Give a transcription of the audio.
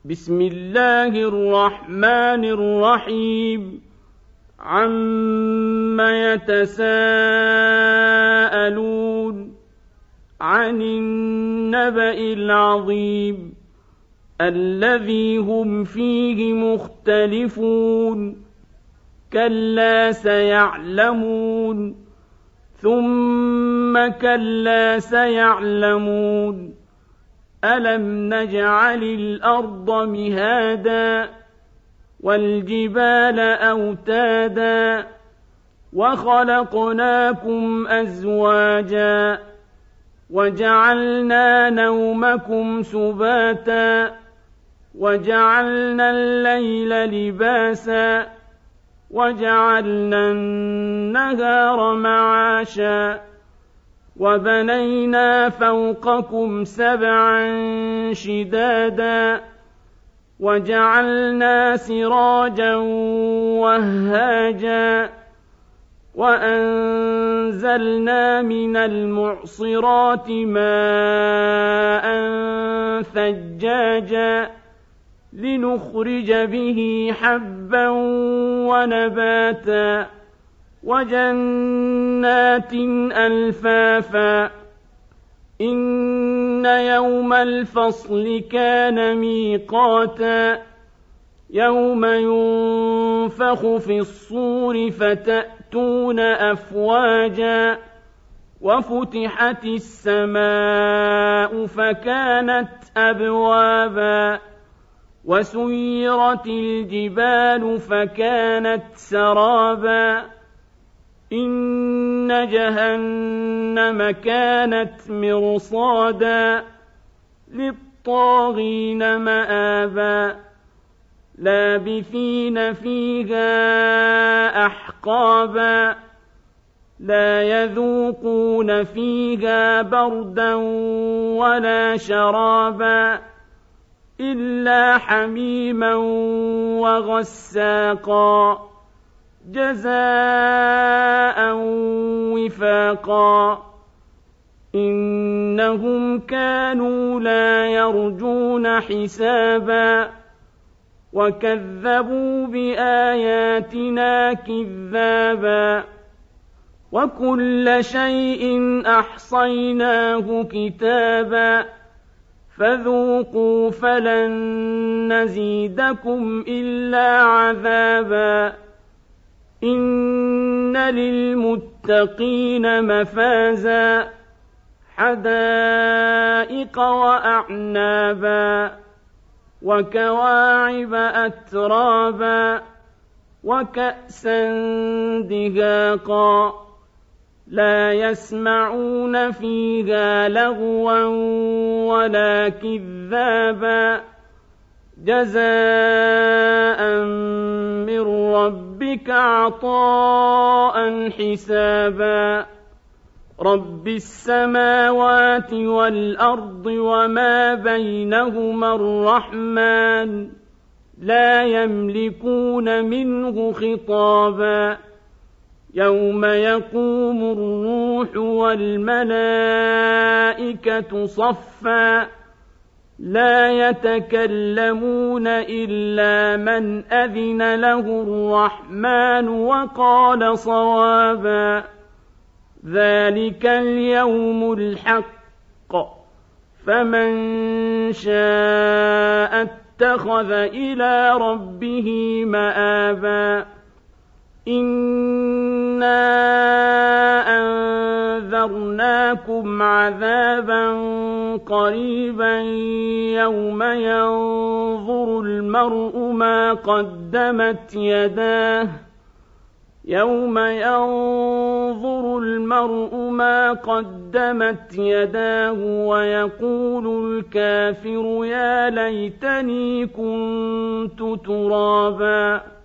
بسم الله الرحمن الرحيم عَمَّ يتساءلون عن النبأ العظيم الذي هم فيه مختلفون كلا سيعلمون ثم كلا سيعلمون ألم نجعل الأرض مهادا والجبال أوتادا وخلقناكم أزواجا وجعلنا نومكم سباتا وجعلنا الليل لباسا وجعلنا النهار معاشا وبنينا فوقكم سبعا شدادا وجعلنا سراجا وهاجا وأنزلنا من المعصرات ماء ثجاجا لنخرج به حبا ونباتا وجنات ألفافا إن يوم الفصل كان ميقاتا يوم ينفخ في الصور فتأتون أفواجا وفتحت السماء فكانت أبوابا وسيرت الجبال فكانت سرابا إن جهنم كانت مرصادا للطاغين مآبا لابثين فيها أحقابا لا يذوقون فيها بردا ولا شرابا إلا حميما وغساقا جزاء وفاقا إنهم كانوا لا يرجون حسابا وكذبوا بآياتنا كذابا وكل شيء أحصيناه كتابا فذوقوا فلن نزيدكم إلا عذابا إن للمتقين مفازا حدائق وأعنابا وكواعب أترابا وكأسا دهاقا لا يسمعون فيها لغوا ولا كذابا جزاء من ربك عطاء حسابا رب السماوات والأرض وما بينهما الرحمن لا يملكون منه خطابا يوم يقوم الروح والملائكة صفا لا يتكلمون إلا من أذن له الرحمن وقال صوابا ذلك اليوم الحق فمن شاء اتخذ إلى ربه مآبا إنا أنذرناكم عذابا قريبا يوم ينظر المرء ما قدمت يداه ويقول الكافر يا ليتني كنت ترابا